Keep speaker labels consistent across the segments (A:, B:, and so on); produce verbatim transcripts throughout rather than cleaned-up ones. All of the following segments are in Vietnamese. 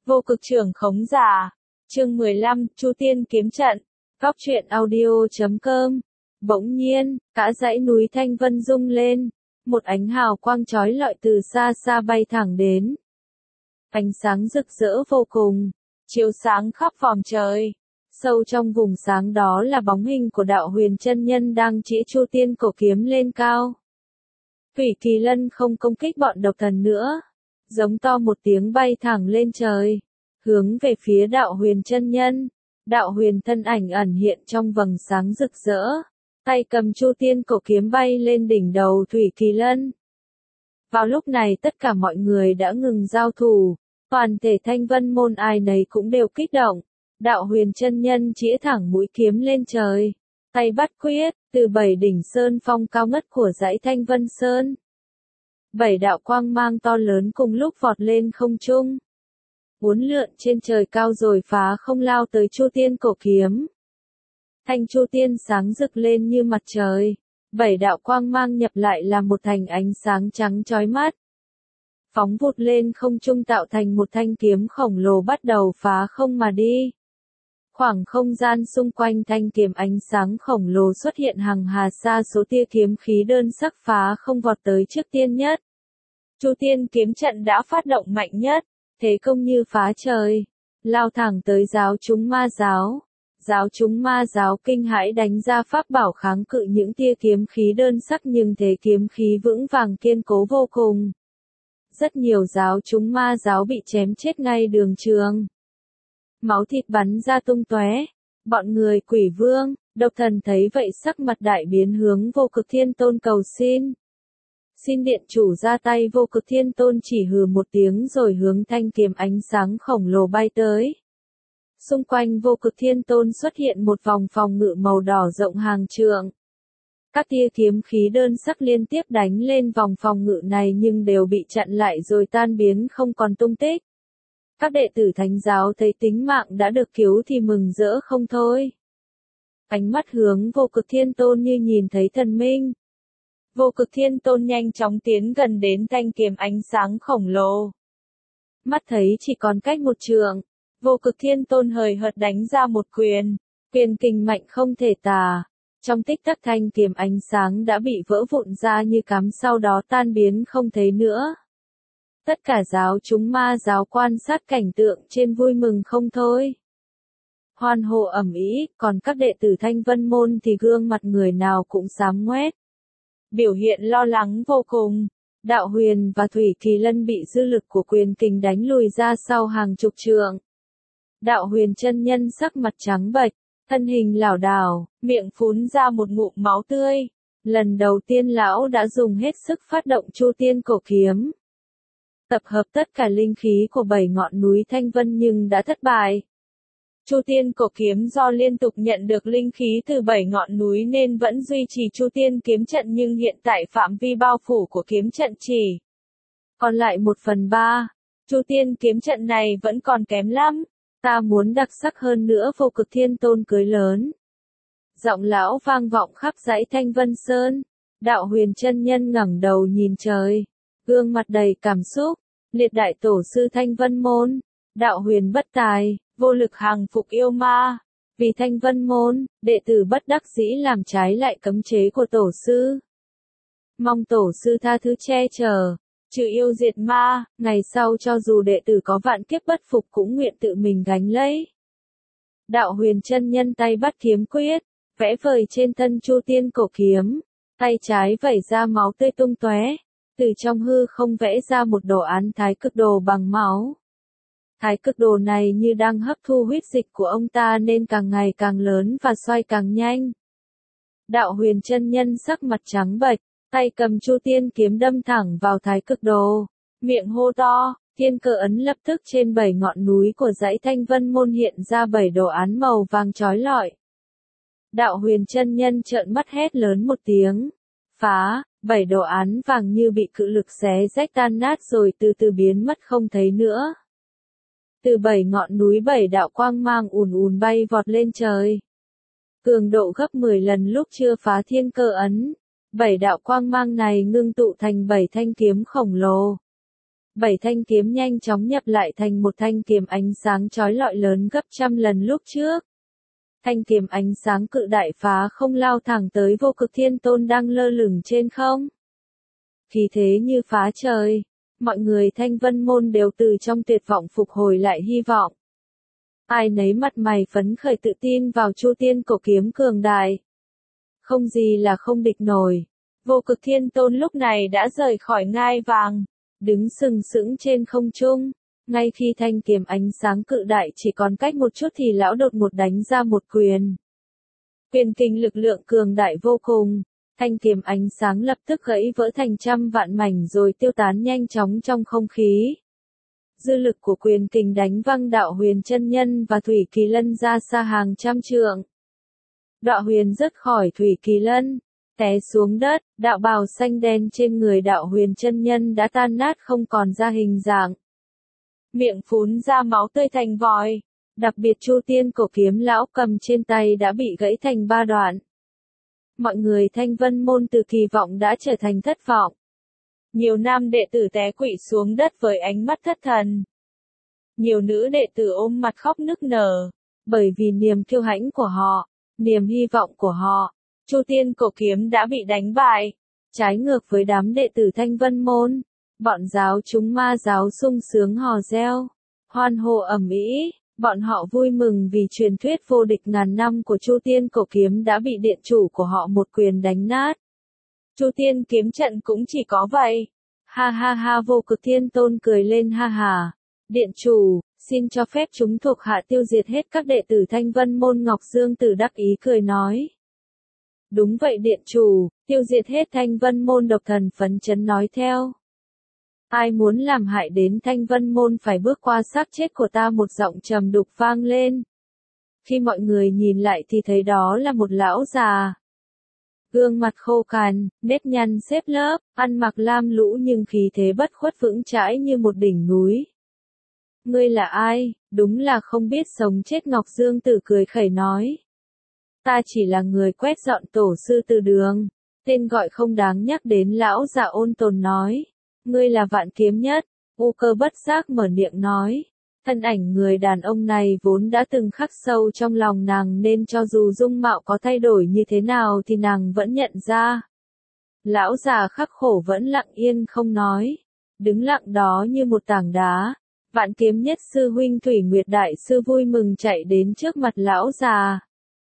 A: Vô cực trưởng khống giả. Chương mười lăm, Chu Tiên kiếm trận. Góc truyện audio chấm com. Bỗng nhiên, cả dãy núi Thanh Vân rung lên, một ánh hào quang chói lọi từ xa xa bay thẳng đến. Ánh sáng rực rỡ vô cùng, chiếu sáng khắp vòm trời. Sâu trong vùng sáng đó là bóng hình của đạo huyền chân nhân đang chĩa Chu Tiên cổ kiếm lên cao. Thủy Kỳ Lân không công kích bọn độc thần nữa, giống to một tiếng bay thẳng lên trời, hướng về phía đạo huyền chân nhân. Đạo huyền thân ảnh ẩn hiện trong vầng sáng rực rỡ, tay cầm Chu Tiên cổ kiếm bay lên đỉnh đầu Thủy Kỳ Lân. Vào lúc này tất cả mọi người đã ngừng giao thủ, toàn thể Thanh Vân môn ai nấy cũng đều kích động. Đạo huyền chân nhân chĩa thẳng mũi kiếm lên trời, tay bắt quyết, từ bảy đỉnh sơn phong cao ngất của dãy Thanh Vân Sơn. Bảy đạo quang mang to lớn cùng lúc vọt lên không trung, uốn lượn trên trời cao rồi phá không lao tới Chu Tiên cổ kiếm. Thanh Chu Tiên sáng rực lên như mặt trời, bảy đạo quang mang nhập lại làm một thành ánh sáng trắng chói mắt. Phóng vụt lên không trung tạo thành một thanh kiếm khổng lồ bắt đầu phá không mà đi. Khoảng không gian xung quanh thanh kiếm ánh sáng khổng lồ xuất hiện hàng hà sa số tia kiếm khí đơn sắc phá không vọt tới trước tiên nhất. Chu Tiên kiếm trận đã phát động mạnh nhất, thế công như phá trời, lao thẳng tới giáo chúng ma giáo. Giáo chúng ma giáo kinh hãi đánh ra pháp bảo kháng cự những tia kiếm khí đơn sắc, nhưng thế kiếm khí vững vàng kiên cố vô cùng. Rất nhiều giáo chúng ma giáo bị chém chết ngay đường trường. Máu thịt bắn ra tung tóe. Bọn người Quỷ Vương, Độc Thần thấy vậy sắc mặt đại biến hướng Vô Cực Thiên Tôn cầu xin. Xin điện chủ ra tay. Vô Cực Thiên Tôn chỉ hừ một tiếng rồi hướng thanh kiếm ánh sáng khổng lồ bay tới. Xung quanh Vô Cực Thiên Tôn xuất hiện một vòng phòng ngự màu đỏ rộng hàng trượng. Các tia kiếm khí đơn sắc liên tiếp đánh lên vòng phòng ngự này nhưng đều bị chặn lại rồi tan biến không còn tung tích. Các đệ tử thánh giáo thấy tính mạng đã được cứu thì mừng rỡ không thôi. Ánh mắt hướng Vô Cực Thiên Tôn như nhìn thấy thần minh. Vô Cực Thiên Tôn nhanh chóng tiến gần đến thanh kiếm ánh sáng khổng lồ. Mắt thấy chỉ còn cách một trượng, Vô Cực Thiên Tôn hời hợt đánh ra một quyền, quyền kình mạnh không thể tả. Trong tích tắc thanh kiếm ánh sáng đã bị vỡ vụn ra như cám, sau đó tan biến không thấy nữa. Tất cả giáo chúng ma giáo quan sát cảnh tượng trên vui mừng không thôi. Hoan hô ầm ĩ, còn các đệ tử Thanh Vân môn thì gương mặt người nào cũng xám ngoét. Biểu hiện lo lắng vô cùng. Đạo huyền và Thủy Kỳ Lân bị dư lực của quyền kình đánh lùi ra sau hàng chục trượng. Đạo huyền chân nhân sắc mặt trắng bệch, thân hình lảo đảo, miệng phún ra một ngụm máu tươi. Lần đầu tiên lão đã dùng hết sức phát động Chu Tiên cổ kiếm, tập hợp tất cả linh khí của bảy ngọn núi Thanh Vân nhưng đã thất bại. Chu Tiên cổ kiếm do liên tục nhận được linh khí từ bảy ngọn núi nên vẫn duy trì Chu Tiên kiếm trận, nhưng hiện tại phạm vi bao phủ của kiếm trận chỉ còn lại một phần ba. Chu Tiên kiếm trận này vẫn còn kém lắm. Ta muốn đặc sắc hơn nữa. Vô Cực Thiên Tôn cười lớn. Giọng lão vang vọng khắp dãy Thanh Vân Sơn. Đạo huyền chân nhân ngẩng đầu nhìn trời, gương mặt đầy cảm xúc. Liệt đại tổ sư Thanh Vân môn, đạo huyền bất tài, vô lực hàng phục yêu ma. Vì Thanh Vân môn, đệ tử bất đắc dĩ làm trái lại cấm chế của tổ sư. Mong tổ sư tha thứ che chở, trừ yêu diệt ma, ngày sau cho dù đệ tử có vạn kiếp bất phục cũng nguyện tự mình gánh lấy. Đạo huyền chân nhân tay bắt kiếm quyết, vẽ vời trên thân Chu Tiên cổ kiếm, tay trái vẩy ra máu tươi tung tóe, từ trong hư không vẽ ra một đồ án thái cực đồ bằng máu. Thái cực đồ này như đang hấp thu huyết dịch của ông ta nên càng ngày càng lớn và xoay càng nhanh. Đạo huyền chân nhân sắc mặt trắng bệch, tay cầm Chu Tiên kiếm đâm thẳng vào thái cực đồ, miệng hô to. Thiên cơ ấn lập tức trên bảy ngọn núi của dãy Thanh Vân môn hiện ra bảy đồ án màu vàng chói lọi. Đạo huyền chân nhân trợn mắt hét lớn một tiếng, phá. Bảy đồ án vàng như bị cự lực xé rách tan nát rồi từ từ biến mất không thấy nữa. Từ bảy ngọn núi bảy đạo quang mang ùn ùn bay vọt lên trời. Cường độ gấp mười lần lúc chưa phá thiên cơ ấn. Bảy đạo quang mang này ngưng tụ thành bảy thanh kiếm khổng lồ. Bảy thanh kiếm nhanh chóng nhập lại thành một thanh kiếm ánh sáng chói lọi lớn gấp trăm lần lúc trước. Thanh kiếm ánh sáng cự đại phá không lao thẳng tới Vô Cực Thiên Tôn đang lơ lửng trên không. Khí thế như phá trời, mọi người Thanh Vân Môn đều từ trong tuyệt vọng phục hồi lại hy vọng. Ai nấy mặt mày phấn khởi tự tin vào Chu Tiên cổ kiếm cường đại. Không gì là không địch nổi. Vô Cực Thiên Tôn lúc này đã rời khỏi ngai vàng, đứng sừng sững trên không trung. Ngay khi thanh kiếm ánh sáng cự đại chỉ còn cách một chút thì lão đột một đánh ra một quyền. Quyền kinh lực lượng cường đại vô cùng, thanh kiếm ánh sáng lập tức gãy vỡ thành trăm vạn mảnh rồi tiêu tán nhanh chóng trong không khí. Dư lực của quyền kình đánh văng Đạo Huyền chân nhân và Thủy Kỳ Lân ra xa hàng trăm trượng. Đạo Huyền rớt khỏi Thủy Kỳ Lân, té xuống đất, đạo bào xanh đen trên người Đạo Huyền chân nhân đã tan nát không còn ra hình dạng. Miệng phún ra máu tươi thành vòi, đặc biệt Chu Tiên cổ kiếm lão cầm trên tay đã bị gãy thành ba đoạn. Mọi người Thanh Vân Môn từ kỳ vọng đã trở thành thất vọng. Nhiều nam đệ tử té quỵ xuống đất với ánh mắt thất thần. Nhiều nữ đệ tử ôm mặt khóc nức nở, bởi vì niềm kiêu hãnh của họ, niềm hy vọng của họ, Chu Tiên cổ kiếm đã bị đánh bại. Trái ngược với đám đệ tử Thanh Vân Môn, bọn giáo chúng ma giáo sung sướng hò reo, hoan hô ầm ĩ, bọn họ vui mừng vì truyền thuyết vô địch ngàn năm của Chu Tiên cổ kiếm đã bị điện chủ của họ một quyền đánh nát. Chu Tiên kiếm trận cũng chỉ có vậy. Ha ha ha, Vô Cực Thiên Tôn cười lên ha ha. Điện chủ, xin cho phép chúng thuộc hạ tiêu diệt hết các đệ tử Thanh Vân Môn. Ngọc Dương Tử đắc ý cười nói. Đúng vậy điện chủ, tiêu diệt hết Thanh Vân Môn. Độc Thần phấn chấn nói theo. Ai muốn làm hại đến Thanh Vân Môn phải bước qua xác chết của ta. Một giọng trầm đục vang lên. Khi mọi người nhìn lại thì thấy đó là một lão già. Gương mặt khô cằn, nếp nhăn xếp lớp, ăn mặc lam lũ nhưng khí thế bất khuất vững chãi như một đỉnh núi. Ngươi là ai, đúng là không biết sống chết. Ngọc Dương Tử cười khẩy nói. Ta chỉ là người quét dọn tổ sư từ đường, tên gọi không đáng nhắc đến. Lão già ôn tồn nói. Ngươi là Vạn Kiếm Nhất. U Cơ bất giác mở miệng nói. Thân ảnh người đàn ông này vốn đã từng khắc sâu trong lòng nàng nên cho dù dung mạo có thay đổi như thế nào thì nàng vẫn nhận ra. Lão già khắc khổ vẫn lặng yên không nói, đứng lặng đó như một tảng đá. Vạn Kiếm Nhất sư huynh Thủy Nguyệt đại sư vui mừng chạy đến trước mặt lão già.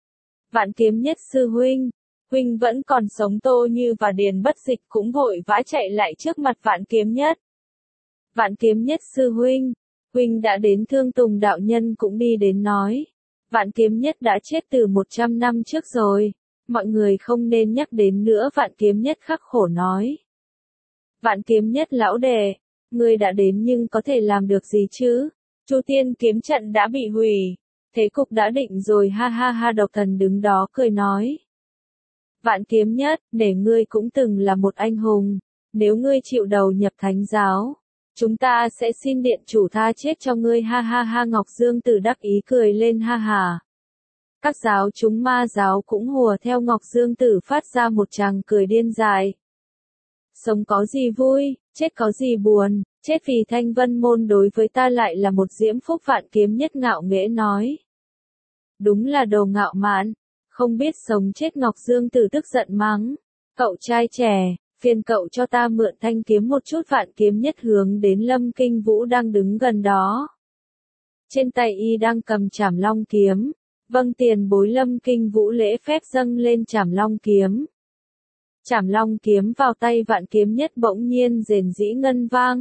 A: Vạn Kiếm Nhất sư huynh, huynh vẫn còn sống. Tô Như và Điền Bất Dịch cũng vội vã chạy lại trước mặt Vạn Kiếm Nhất. Vạn Kiếm Nhất sư huynh, huynh đã đến. Thương Tùng đạo nhân cũng đi đến nói. Vạn Kiếm Nhất đã chết từ một trăm năm trước rồi, mọi người không nên nhắc đến nữa. Vạn Kiếm Nhất khắc khổ nói. Vạn Kiếm Nhất lão đệ, ngươi đã đến nhưng có thể làm được gì chứ? Chu Tiên kiếm trận đã bị hủy, thế cục đã định rồi. Ha ha ha, Độc Thần đứng đó cười nói. Vạn Kiếm Nhất, để ngươi cũng từng là một anh hùng, nếu ngươi chịu đầu nhập thánh giáo, chúng ta sẽ xin điện chủ tha chết cho ngươi. Ha ha ha, Ngọc Dương Tử đắc ý cười lên ha ha. Các giáo chúng ma giáo cũng hùa theo Ngọc Dương Tử phát ra một tràng cười điên dại. Sống có gì vui, chết có gì buồn, chết vì Thanh Vân Môn đối với ta lại là một diễm phúc. Vạn Kiếm Nhất ngạo nghễ nói. Đúng là đồ ngạo mạn, không biết sống chết. Ngọc Dương Tử tức giận mắng. Cậu trai trẻ, phiền cậu cho ta mượn thanh kiếm một chút. Vạn Kiếm Nhất hướng đến Lâm Kinh Vũ đang đứng gần đó. Trên tay y đang cầm Trảm Long kiếm. Vâng tiền bối. Lâm Kinh Vũ lễ phép dâng lên Trảm Long kiếm. Trảm Long kiếm vào tay Vạn Kiếm Nhất bỗng nhiên rền rĩ ngân vang.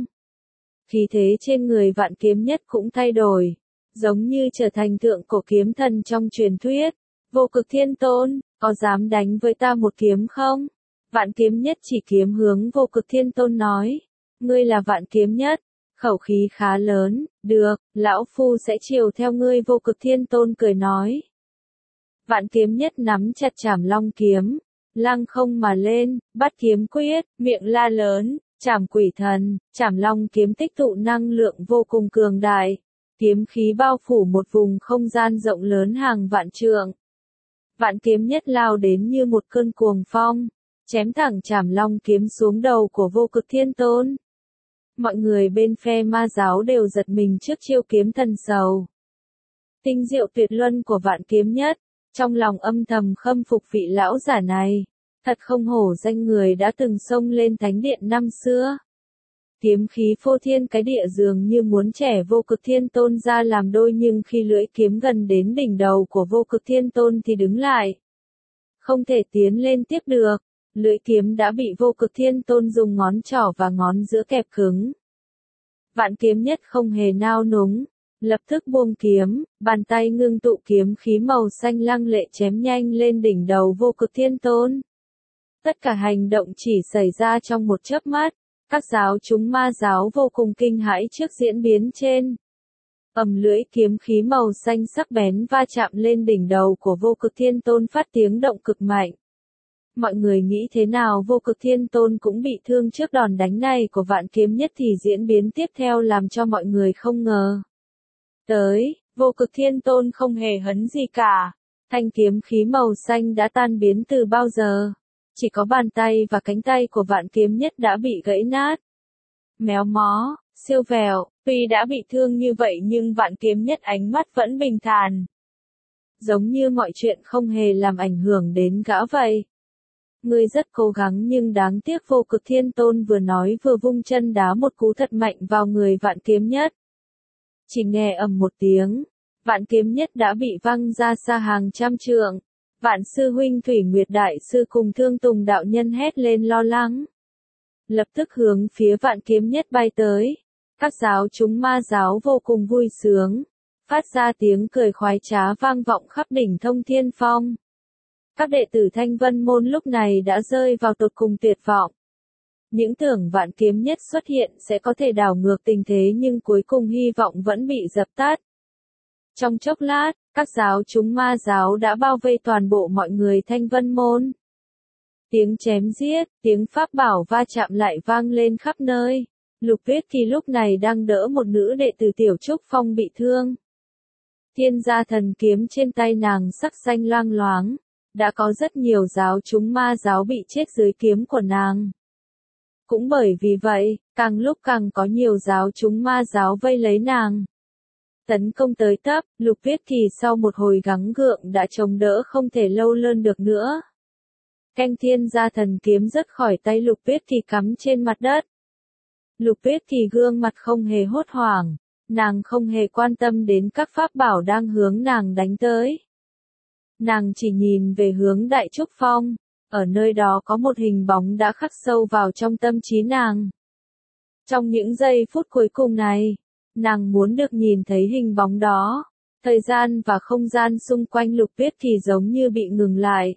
A: Khí thế trên người Vạn Kiếm Nhất cũng thay đổi, giống như trở thành thượng cổ kiếm thần trong truyền thuyết. Vô Cực Thiên Tôn, có dám đánh với ta một kiếm không? Vạn Kiếm Nhất chỉ kiếm hướng Vô Cực Thiên Tôn nói. Ngươi là Vạn Kiếm Nhất, khẩu khí khá lớn. Được, lão phu sẽ chiều theo ngươi. Vô Cực Thiên Tôn cười nói. Vạn Kiếm Nhất nắm chặt Trảm Long kiếm, lăng không mà lên, bắt kiếm quyết, miệng la lớn. Trảm Quỷ Thần. Trảm Long kiếm tích tụ năng lượng vô cùng cường đại, kiếm khí bao phủ một vùng không gian rộng lớn hàng vạn trượng. Vạn Kiếm Nhất lao đến như một cơn cuồng phong, chém thẳng Trảm Long kiếm xuống đầu của Vô Cực Thiên Tôn. Mọi người bên phe ma giáo đều giật mình trước chiêu kiếm thần sầu. Tinh diệu tuyệt luân của Vạn Kiếm Nhất, trong lòng âm thầm khâm phục vị lão giả này. Thật không hổ danh người đã từng xông lên thánh điện năm xưa. Kiếm khí phô thiên cái địa dường như muốn trẻ Vô Cực Thiên Tôn ra làm đôi, nhưng khi lưỡi kiếm gần đến đỉnh đầu của Vô Cực Thiên Tôn thì đứng lại. Không thể tiến lên tiếp được, lưỡi kiếm đã bị Vô Cực Thiên Tôn dùng ngón trỏ và ngón giữa kẹp cứng. Vạn Kiếm Nhất không hề nao núng, lập tức buông kiếm, bàn tay ngưng tụ kiếm khí màu xanh lăng lệ chém nhanh lên đỉnh đầu Vô Cực Thiên Tôn. Tất cả hành động chỉ xảy ra trong một chớp mắt, các giáo chúng ma giáo vô cùng kinh hãi trước diễn biến trên. Ầm, lưỡi kiếm khí màu xanh sắc bén va chạm lên đỉnh đầu của Vô Cực Thiên Tôn phát tiếng động cực mạnh. Mọi người nghĩ thế nào Vô Cực Thiên Tôn cũng bị thương trước đòn đánh này của Vạn Kiếm Nhất thì diễn biến tiếp theo làm cho mọi người không ngờ. Tới, Vô Cực Thiên Tôn không hề hấn gì cả. Thanh kiếm khí màu xanh đã tan biến từ bao giờ. Chỉ có bàn tay và cánh tay của Vạn Kiếm Nhất đã bị gãy nát. Méo mó, siêu vẹo, tuy đã bị thương như vậy nhưng Vạn Kiếm Nhất ánh mắt vẫn bình thản. Giống như mọi chuyện không hề làm ảnh hưởng đến gã vậy. Ngươi rất cố gắng nhưng đáng tiếc Vô Cực Thiên Tôn vừa nói vừa vung chân đá một cú thật mạnh vào người Vạn Kiếm Nhất. Chỉ nghe ầm một tiếng, Vạn Kiếm Nhất đã bị văng ra xa hàng trăm trượng. Vạn sư huynh Thủy Nguyệt Đại sư cùng Thương Tùng đạo nhân hét lên lo lắng. Lập tức hướng phía Vạn Kiếm Nhất bay tới. Các giáo chúng ma giáo vô cùng vui sướng, phát ra tiếng cười khoái trá vang vọng khắp đỉnh Thông Thiên Phong. Các đệ tử Thanh Vân Môn lúc này đã rơi vào tột cùng tuyệt vọng. Những tưởng Vạn Kiếm Nhất xuất hiện sẽ có thể đảo ngược tình thế nhưng cuối cùng hy vọng vẫn bị dập tắt. Trong chốc lát, các giáo chúng ma giáo đã bao vây toàn bộ mọi người Thanh Vân Môn. Tiếng chém giết, tiếng pháp bảo va chạm lại vang lên khắp nơi. Lục Tuyết Kỳ lúc này đang đỡ một nữ đệ tử Tiểu Trúc Phong bị thương. Thiên gia thần kiếm trên tay nàng sắc xanh loang loáng. Đã có rất nhiều giáo chúng ma giáo bị chết dưới kiếm của nàng. Cũng bởi vì vậy, càng lúc càng có nhiều giáo chúng ma giáo vây lấy nàng. Tấn công tới tấp, Lục Tuyết Kỳ sau một hồi gắng gượng đã chống đỡ không thể lâu lơn được nữa. Canh thiên gia thần kiếm rớt khỏi tay Lục Tuyết Kỳ cắm trên mặt đất. Lục Tuyết Kỳ gương mặt không hề hốt hoảng, nàng không hề quan tâm đến các pháp bảo đang hướng nàng đánh tới. Nàng chỉ nhìn về hướng Đại Trúc Phong, ở nơi đó có một hình bóng đã khắc sâu vào trong tâm trí nàng. Trong những giây phút cuối cùng này, nàng muốn được nhìn thấy hình bóng đó. Thời gian và không gian xung quanh Lục Tuyết Kỳ giống như bị ngừng lại.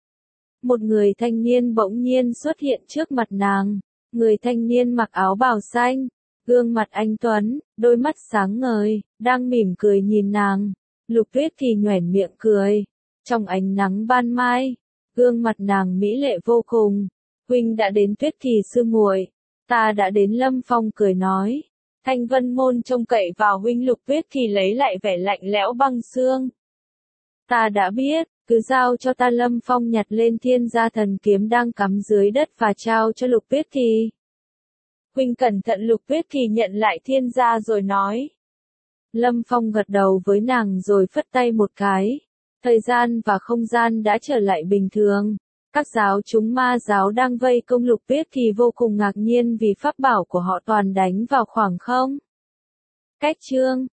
A: Một người thanh niên bỗng nhiên xuất hiện trước mặt nàng. Người thanh niên mặc áo bào xanh, gương mặt anh tuấn, đôi mắt sáng ngời, đang mỉm cười nhìn nàng. Lục Tuyết Kỳ nhoẻn miệng cười. Trong ánh nắng ban mai, gương mặt nàng mỹ lệ vô cùng. Huynh đã đến Tuyết Kỳ sư muội, ta đã đến Lâm Phong cười nói. Thanh Vân Môn trông cậy vào huynh. Lục Tuyết Kỳ lấy lại vẻ lạnh lẽo băng xương. Ta đã biết, cứ giao cho ta. Lâm Phong nhặt lên thiên gia thần kiếm đang cắm dưới đất và trao cho Lục Tuyết Kỳ. Huynh cẩn thận. Lục Tuyết Kỳ nhận lại thiên gia rồi nói. Lâm Phong gật đầu với nàng rồi phất tay một cái. Thời gian và không gian đã trở lại bình thường. Các giáo chúng ma giáo đang vây công Lục Tuyết Kỳ vô cùng ngạc nhiên vì pháp bảo của họ toàn đánh vào khoảng không. Cách chương